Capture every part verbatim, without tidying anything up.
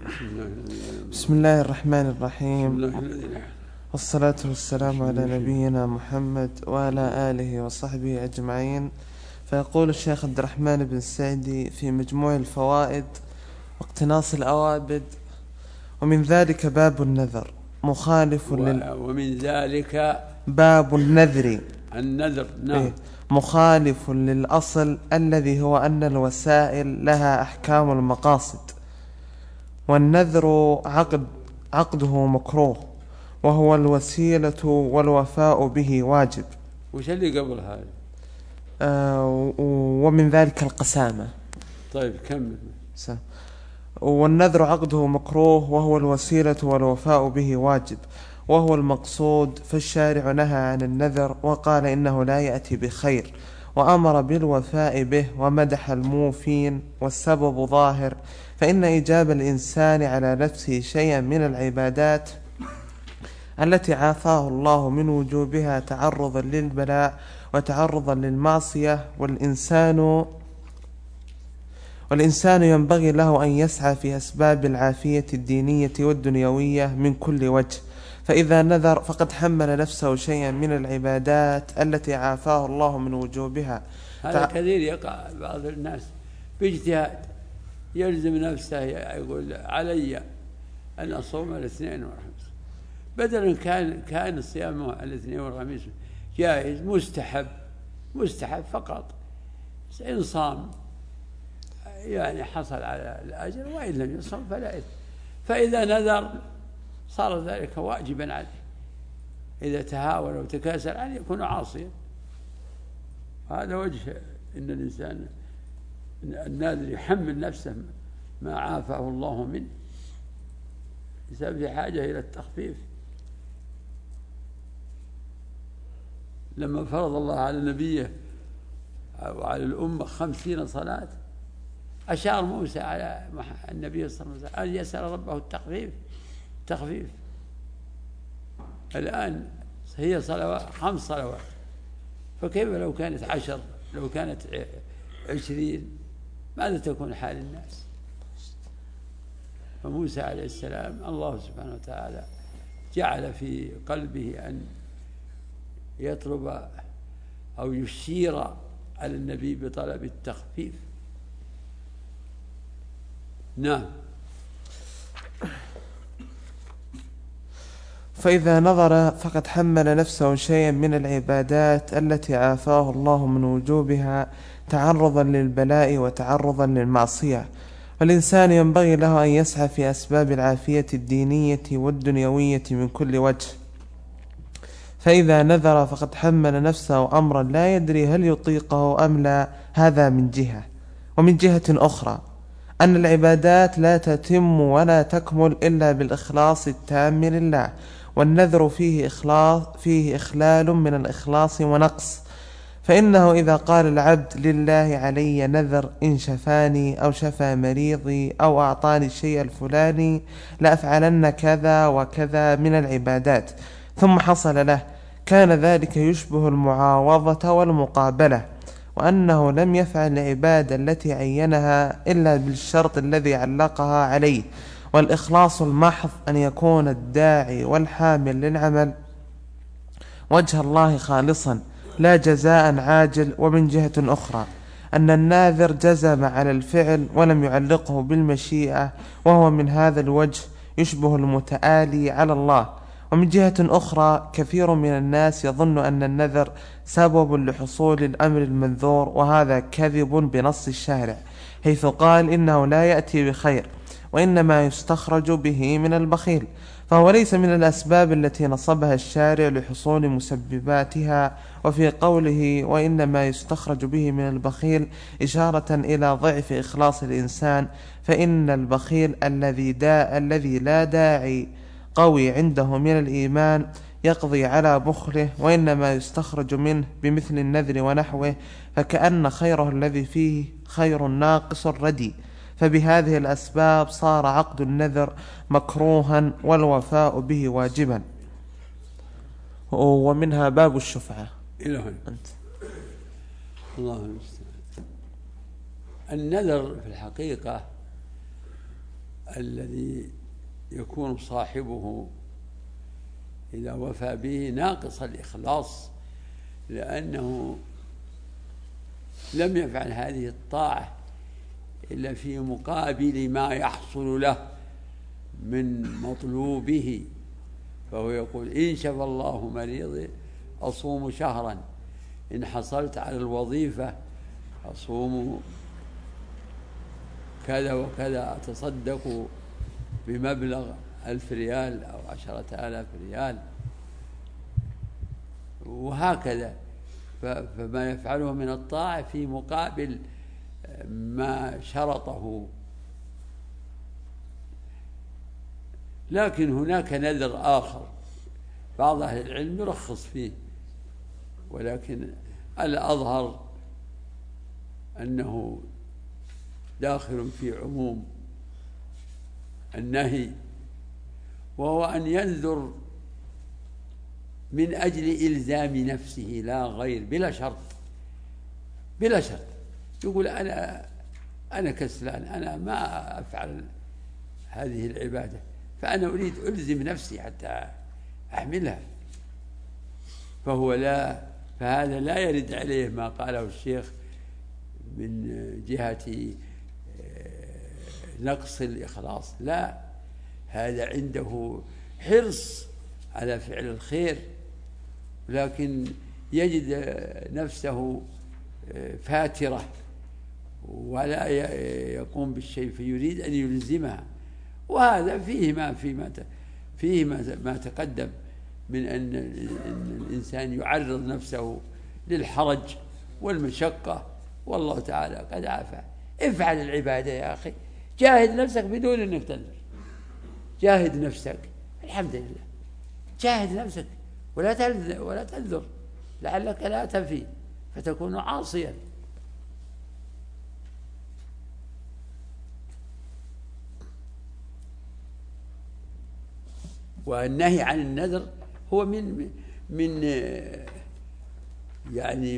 بسم الله الرحمن الرحيم، والصلاة والسلام على نبينا محمد وعلى آله وصحبه أجمعين. فيقول الشيخ عبد الرحمن بن السعدي في مجموع الفوائد واقتناص الأوابد: ومن ذلك باب النذر مخالف لل... ومن ذلك باب النذر النذر نعم مخالف للأصل الذي هو أن الوسائل لها أحكام المقاصد، والنذر عقد عقده مكروه، وهو الوسيلة والوفاء به واجب. وش اللي قبل هذا؟ آه ومن ذلك القسامة. طيب كمل. والنذر عقده مكروه، وهو الوسيلة والوفاء به واجب، وهو المقصود. فالشارع نهى عن النذر وقال إنه لا يأتي بخير، وأمر بالوفاء به ومدح الموفين. والسبب ظاهر، فإن إيجاب الإنسان على نفسه شيئا من العبادات التي عافاه الله من وجوبها تعرضا للبلاء وتعرضا للمعصية، والإنسان والإنسان ينبغي له أن يسعى في أسباب العافية الدينية والدنيوية من كل وجه. فإذا نذر فقد حمل نفسه شيئا من العبادات التي عافاه الله من وجوبها. هذا كثير يقع بعض الناس باجتهاد، يلزم نفسه، يقول علي أن أصوم الاثنين والخميس، بدلا كان كان الصيام الاثنين والخميس جائز مستحب مستحب فقط، إن صام يعني حصل على الأجر، وإن لم يصم فلا إثم. فإذا نذر صار ذلك واجبا عليه، إذا تهاون وتكاسل أن يكون عاصيا. هذا وجه إن الإنسان الناذر يحمل نفسه ما عافاه الله منه، يسبب في حاجة إلى التخفيف. لما فرض الله على نبيه وعلى الأمة خمسين صلاة، أشار موسى على النبي صلى الله عليه وسلم أن يسأل ربه التخفيف تخفيف. الآن هي صلوات خمس صلوات، فكيف لو كانت عشر، لو كانت عشرين، ماذا تكون حال الناس؟ فموسى عليه السلام الله سبحانه وتعالى جعل في قلبه أن يطلب أو يشير على النبي بطلب التخفيف. نعم. فإذا نظر فقد حمل نفسه شيئا من العبادات التي عافاه الله من وجوبها تعرضا للبلاء وتعرضا للمعصية، والإنسان ينبغي له أن يسعى في أسباب العافية الدينية والدنيوية من كل وجه. فإذا نذر فقد حمل نفسه أمرا لا يدري هل يطيقه أم لا. هذا من جهة. ومن جهة أخرى أن العبادات لا تتم ولا تكمل إلا بالإخلاص التام لله، والنذر فيه إخلاص فيه إخلال من الإخلاص ونقص. فإنه إذا قال العبد لله علي نذر إن شفاني أو شفى مريضي أو أعطاني الشيء الفلاني لأفعلن كذا وكذا من العبادات، ثم حصل له، كان ذلك يشبه المعاوضة والمقابلة، وأنه لم يفعل العبادة التي عينها إلا بالشرط الذي علقها عليه. والإخلاص المحض أن يكون الداعي والحامل للعمل وجه الله خالصا لا جزاء عاجل. ومن جهة أخرى أن الناذر جزم على الفعل ولم يعلقه بالمشيئة، وهو من هذا الوجه يشبه المتآلي على الله. ومن جهة أخرى كثير من الناس يظن أن النذر سبب لحصول الأمر المنذور، وهذا كذب بنص الشارع، حيث قال إنه لا يأتي بخير وإنما يستخرج به من البخيل، فهو ليس من الأسباب التي نصبها الشارع لحصول مسبباتها. وفي قوله وإنما يستخرج به من البخيل إشارة إلى ضعف إخلاص الإنسان، فإن البخيل الذي دا الذي لا داعي قوي عنده من الإيمان يقضي على بخله، وإنما يستخرج منه بمثل النذر ونحوه، فكأن خيره الذي فيه خير ناقص ردي. فبهذه الأسباب صار عقد النذر مكروها والوفاء به واجبا. ومنها باب الشفعة. إلى هنا أنت الله. النذر في الحقيقة الذي يكون صاحبه إذا وفى به ناقص الإخلاص، لأنه لم يفعل هذه الطاعة إلا في مقابل ما يحصل له من مطلوبه. فهو يقول: إن شفى الله مريضي أصوم شهرا، إن حصلت على الوظيفة أصوم كذا وكذا، أتصدق بمبلغ ألف ريال أو عشرة آلاف ريال، وهكذا. فما يفعله من الطاعة في مقابل ما شرطه. لكن هناك نذر آخر بعض أهل العلم يرخص فيه، ولكن الأظهر أنه داخل في عموم النهي، وهو أن ينذر من أجل إلزام نفسه لا غير، بلا شرط بلا شرط. يقول: أنا أنا كسلان، أنا ما أفعل هذه العبادة، فأنا أريد ألزم نفسي حتى أحملها. فهو لا فهذا لا يرد عليه ما قاله الشيخ من جهة نقص الإخلاص، لا، هذا عنده حرص على فعل الخير، لكن يجد نفسه فاترة ولا يقوم بالشيء فيريد أن يلزمها. وهذا فيه ما فيه فيه ما تقدم من أن الإنسان يعرض نفسه للحرج والمشقة، والله تعالى قد عافى. افعل العبادة يا أخي، جاهد نفسك بدون أنك تنذر، جاهد نفسك، الحمد لله، جاهد نفسك ولا ولا تنذر لعلك لا تفي فتكون عاصيا. والنهي عن النذر هو من من يعني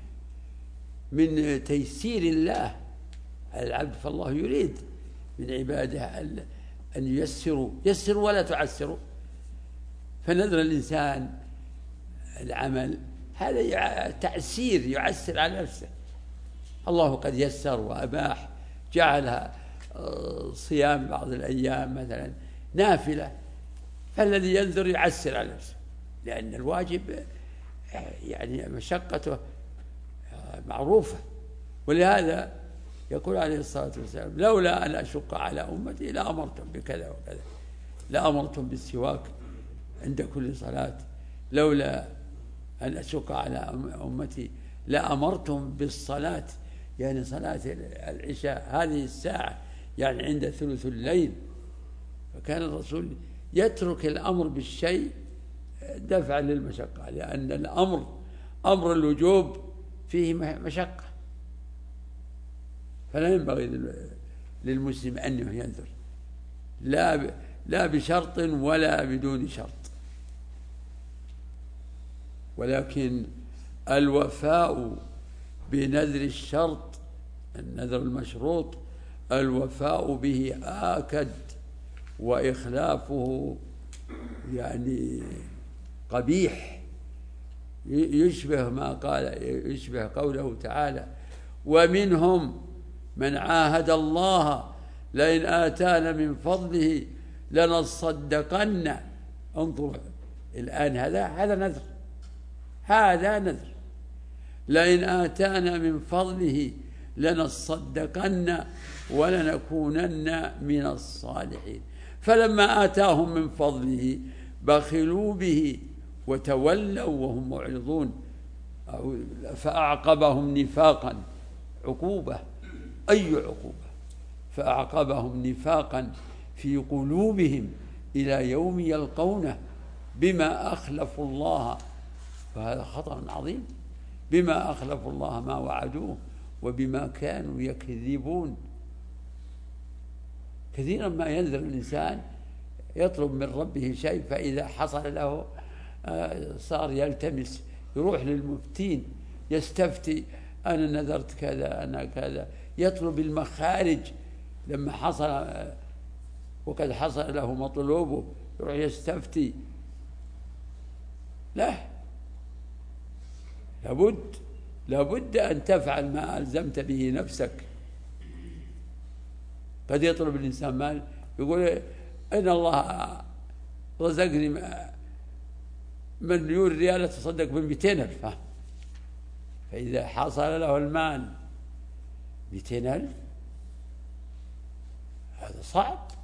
من تيسير الله على العبد، فالله يريد من عباده أن ييسروا، يسروا ولا تعسروا. فنذر الإنسان العمل هذا تعسير، يعسر على نفسه. الله قد يسر وأباح، جعلها صيام بعض الأيام مثلا نافلة، فالذي ينذر يعسر على نفسه، لأن الواجب يعني مشقته معروفة. ولهذا يقول عليه الصلاة والسلام: لولا أن أشق على أمتي لأمرتم بكذا وكذا، لأمرتم بالسواك عند كل صلاة، لولا أن أشق على أمتي لأمرتم بالصلاة، يعني صلاة العشاء هذه الساعة، يعني عند ثلث الليل. فكان الرسول يترك الأمر بالشيء دفعا للمشقة، لأن الأمر أمر الوجوب فيه مشقة، فلا ينبغي للمسلم أنه ينذر، لا لا بشرط ولا بدون شرط. ولكن الوفاء بنذر الشرط، النذر المشروط، الوفاء به آكد، وإخلافه يعني قبيح، يشبه ما قال يشبه قوله تعالى: ومنهم من عاهد الله لئن آتانا من فضله لنصدقن. انظر الآن، هذا هذا نذر، هذا نذر، لئن آتانا من فضله لنصدقن ولنكونن من الصالحين. فلما آتاهم من فضله بخلوا به وتولوا وهم معرضون، فأعقبهم نفاقا، عقوبة، أي عقوبة، فأعقبهم نفاقا في قلوبهم إلى يوم يلقونه بما أخلفوا الله، فهذا خطأ عظيم، بما أخلفوا الله ما وعدوه وبما كانوا يكذبون. كثيرا ما ينذر الإنسان يطلب من ربه شيء، فإذا حصل له صار يلتمس، يروح للمفتين يستفتي: أنا نذرت كذا، أنا كذا، يطلب المخارج. لما حصل وقد حصل له مطلوبه يروح يستفتي. لا، لابد لابد أن تفعل ما ألزمت به نفسك. قد يطلب الإنسان مال يقول إن الله رزقني مليون ريال تصدق بمئتين ألف، فإذا حصل له المال مئتين ألف هذا صعب.